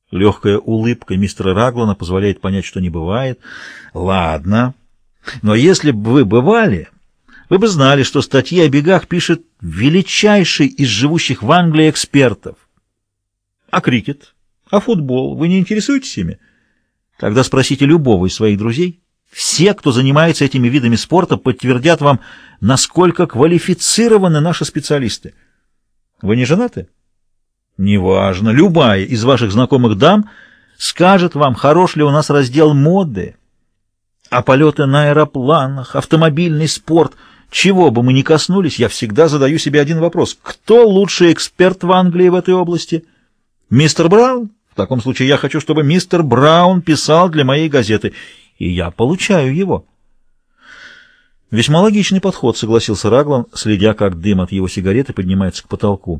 Легкая улыбка мистера Раглана позволяет понять, что не бывает. Ладно. Но если бы вы бывали, вы бы знали, что статьи о бегах пишет величайший из живущих в Англии экспертов. А крикет? А футбол? Вы не интересуетесь ими? Тогда спросите любого из своих друзей. Все, кто занимается этими видами спорта, подтвердят вам, насколько квалифицированы наши специалисты. Вы не женаты? Неважно. Любая из ваших знакомых дам скажет вам, хорош ли у нас раздел моды. А полеты на аэропланах, автомобильный спорт, чего бы мы ни коснулись, я всегда задаю себе один вопрос. Кто лучший эксперт в Англии в этой области? Мистер Браун? В таком случае я хочу, чтобы мистер Браун писал для моей газеты, и я получаю его. Весьма логичный подход, согласился Раглан, следя, как дым от его сигареты поднимается к потолку.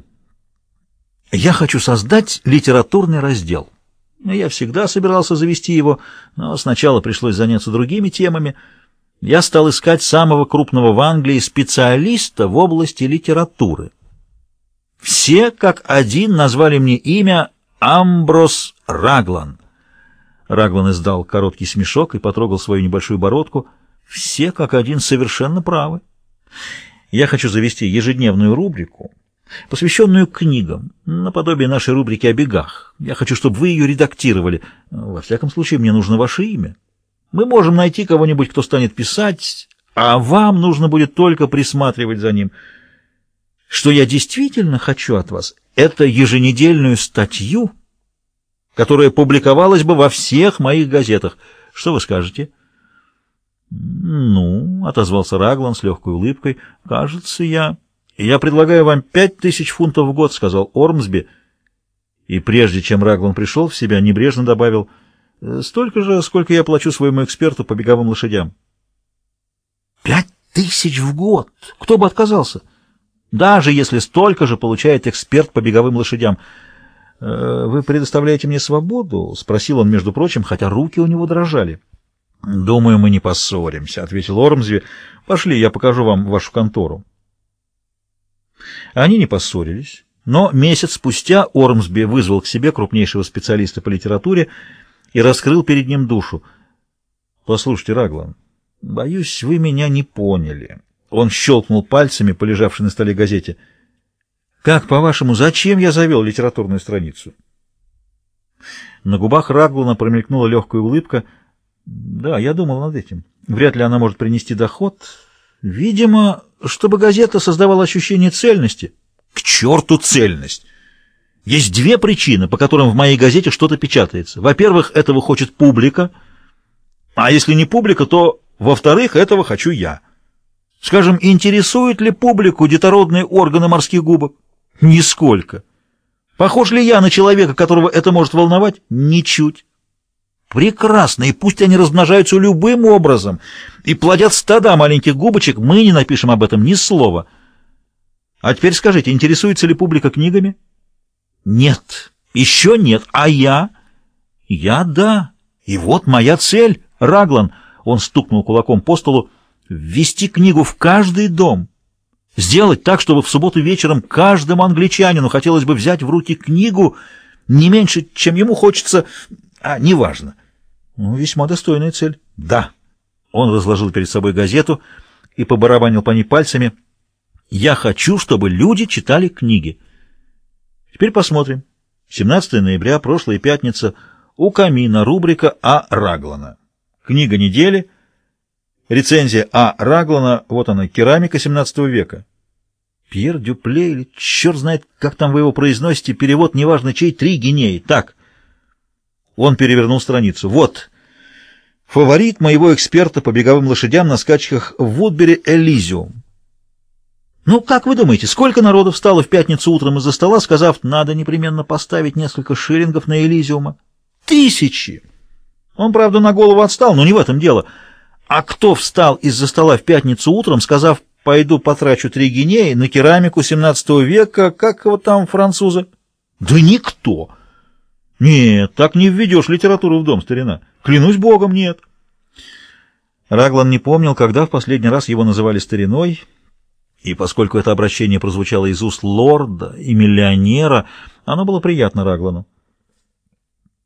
Я хочу создать литературный раздел. Я всегда собирался завести его, но сначала пришлось заняться другими темами. Я стал искать самого крупного в Англии специалиста в области литературы. Все как один назвали мне имя Амброс Раглан. Раглан издал короткий смешок и потрогал свою небольшую бородку. Все как один совершенно правы. Я хочу завести ежедневную рубрику, посвященную книгам, наподобие нашей рубрики о бегах. Я хочу, чтобы вы ее редактировали. Во всяком случае, мне нужно ваше имя. Мы можем найти кого-нибудь, кто станет писать, а вам нужно будет только присматривать за ним. Что я действительно хочу от вас, это еженедельную статью, которая публиковалась бы во всех моих газетах. Что вы скажете? «Ну», — отозвался Раглан с легкой улыбкой, — «кажется, я предлагаю вам 5000 фунтов в год», — сказал Ормсби, и прежде чем Раглан пришел в себя, небрежно добавил: «Столько же, сколько я плачу своему эксперту по беговым лошадям». 5000 в год! Кто бы отказался? Даже если столько же получает эксперт по беговым лошадям. «Вы предоставляете мне свободу?» — спросил он, между прочим, хотя руки у него дрожали. «Думаю, мы не поссоримся», — ответил Ормсби. «Пошли, я покажу вам вашу контору». Они не поссорились, но месяц спустя Ормсби вызвал к себе крупнейшего специалиста по литературе и раскрыл перед ним душу. «Послушайте, Раглан, боюсь, вы меня не поняли». Он щелкнул пальцами по лежавшей на столе газете. «Как, по-вашему, зачем я завел литературную страницу?» На губах Раглана промелькнула легкая улыбка. «Да, я думал над этим. Вряд ли она может принести доход. Видимо, чтобы газета создавала ощущение цельности». «К черту цельность! Есть две причины, по которым в моей газете что-то печатается. Во-первых, этого хочет публика, а если не публика, то, во-вторых, этого хочу я. Скажем, интересуют ли публику детородные органы морских губок? Нисколько. Похож ли я на человека, которого это может волновать? Ничуть. Прекрасно, и пусть они размножаются любым образом и плодят стада маленьких губочек, мы не напишем об этом ни слова. А теперь скажите, интересуется ли публика книгами? Нет, еще нет, а я? Я да. И вот моя цель, Раглан, он стукнул кулаком по столу, ввести книгу в каждый дом. Сделать так, чтобы в субботу вечером каждому англичанину хотелось бы взять в руки книгу не меньше, чем ему хочется, неважно. Ну, весьма достойная цель. Да. Он разложил перед собой газету и побарабанил по ней пальцами. Я хочу, чтобы люди читали книги. Теперь посмотрим. 17 ноября, прошлая пятница, у камина, рубрика А. Раглана. Книга недели. Рецензия А. Раглана, вот она, керамика 17 века. Пьер Дюпле, или черт знает, как там вы его произносите, перевод неважно чей, 3 гинеи. Так. Он перевернул страницу. Вот. Фаворит моего эксперта по беговым лошадям на скачках в Вудбери Элизиум. Ну, как вы думаете, сколько народу встало в пятницу утром из-за стола, сказав, надо непременно поставить несколько шиллингов на Элизиума? 1000! Он, правда, на голову отстал, но не в этом дело. А кто встал из-за стола в пятницу утром, сказав, пойду потрачу 3 гинеи на керамику 17 века, как его там французы? Да никто! Нет, так не введешь литературу в дом, старина. Клянусь богом, нет. Раглан не помнил, когда в последний раз его называли стариной, и поскольку это обращение прозвучало из уст лорда и миллионера, оно было приятно Раглану.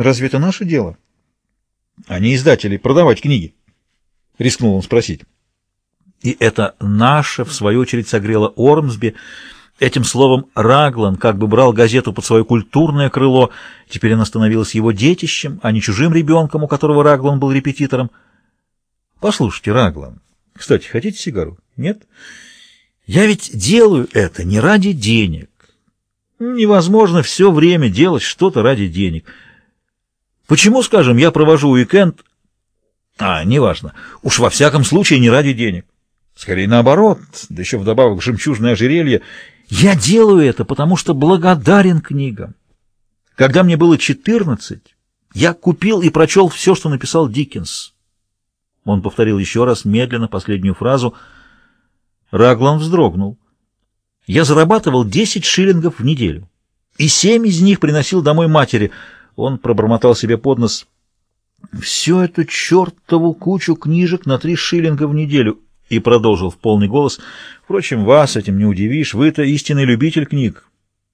Разве это наше дело? А не издателей продавать книги? Рискнул он спросить. И это «наше», в свою очередь, согрело Ормсби. Этим словом Раглан как бы брал газету под свое культурное крыло. Теперь она становилась его детищем, а не чужим ребенком, у которого Раглан был репетитором. Послушайте, Раглан, кстати, хотите сигару? Нет? Я ведь делаю это не ради денег. Невозможно все время делать что-то ради денег. Почему, скажем, я провожу уикенд... неважно. Уж во всяком случае не ради денег. Скорее наоборот, да еще вдобавок жемчужное ожерелье. Я делаю это, потому что благодарен книгам. Когда мне было 14, я купил и прочел все, что написал Диккенс. Он повторил еще раз медленно последнюю фразу. Раглан вздрогнул. Я зарабатывал 10 шиллингов в неделю, и 7 из них приносил домой матери. Он пробормотал себе под нос: «Всю эту чертову кучу книжек на 3 шиллинга в неделю», и продолжил в полный голос: «Впрочем, вас этим не удивишь, вы-то истинный любитель книг».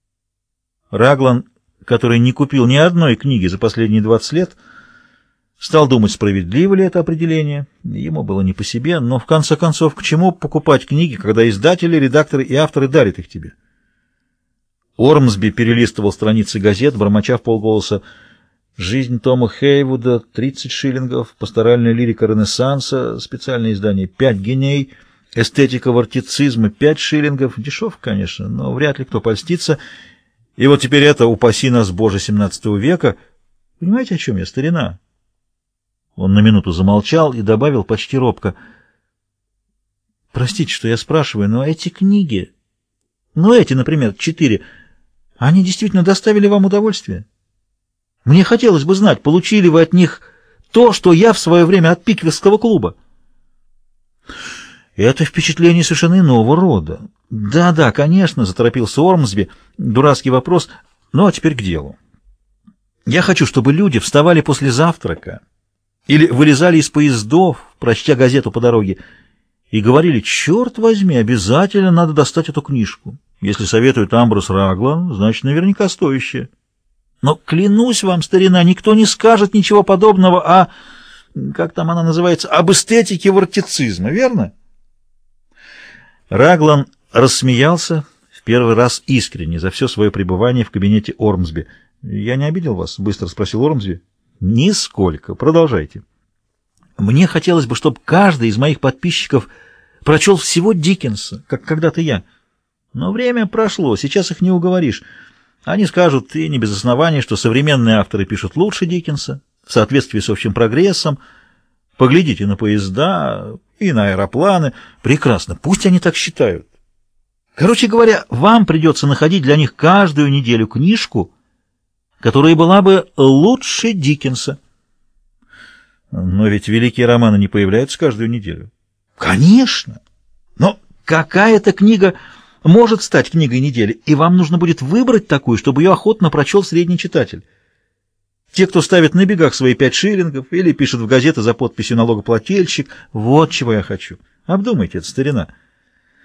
Раглан, который не купил ни одной книги за последние 20 лет, стал думать, справедливо ли это определение. Ему было не по себе, но в конце концов, к чему покупать книги, когда издатели, редакторы и авторы дарят их тебе? Ормсби перелистывал страницы газет, бормоча в полголоса: «Жизнь Тома Хейвуда» 30 шиллингов, «Пасторальная лирика Ренессанса», специальное издание 5 гиней, «Эстетика вортицизма» 5 шиллингов, дешев, конечно, но вряд ли кто польстится. И вот теперь это, упаси нас Боже, 17 века. Понимаете, о чем я, старина? Он на минуту замолчал и добавил почти робко: «Простите, что я спрашиваю, но эти книги, эти, например, 4, они действительно доставили вам удовольствие? Мне хотелось бы знать, получили вы от них то, что я в свое время от Пиквикского клуба?» «Это впечатление совершенно иного рода». «Да, конечно», — заторопился Ормсби. «Дурацкий вопрос. Ну, а теперь к делу. Я хочу, чтобы люди вставали после завтрака или вылезали из поездов, прочтя газету по дороге, и говорили: черт возьми, обязательно надо достать эту книжку. Если советует Амброс Раглан, значит, наверняка стоящая. Но, клянусь вам, старина, никто не скажет ничего подобного как там она называется, об эстетике вортицизма, верно?» Раглан рассмеялся в первый раз искренне за все свое пребывание в кабинете Ормсби. «Я не обидел вас?» — быстро спросил Ормсби. «Нисколько. Продолжайте». «Мне хотелось бы, чтобы каждый из моих подписчиков прочел всего Диккенса, как когда-то я. Но время прошло, сейчас их не уговоришь. Они скажут, и не без оснований, что современные авторы пишут лучше Диккенса, в соответствии с общим прогрессом. Поглядите на поезда и на аэропланы. Прекрасно, пусть они так считают. Короче говоря, вам придется находить для них каждую неделю книжку, которая была бы лучше Диккенса». «Но ведь великие романы не появляются каждую неделю». «Конечно! Но какая-то книга может стать книгой недели, и вам нужно будет выбрать такую, чтобы ее охотно прочел средний читатель. Те, кто ставит на бегах свои 5 шиллингов или пишет в газеты за подписью «налогоплательщик», вот чего я хочу. Обдумайте это, старина».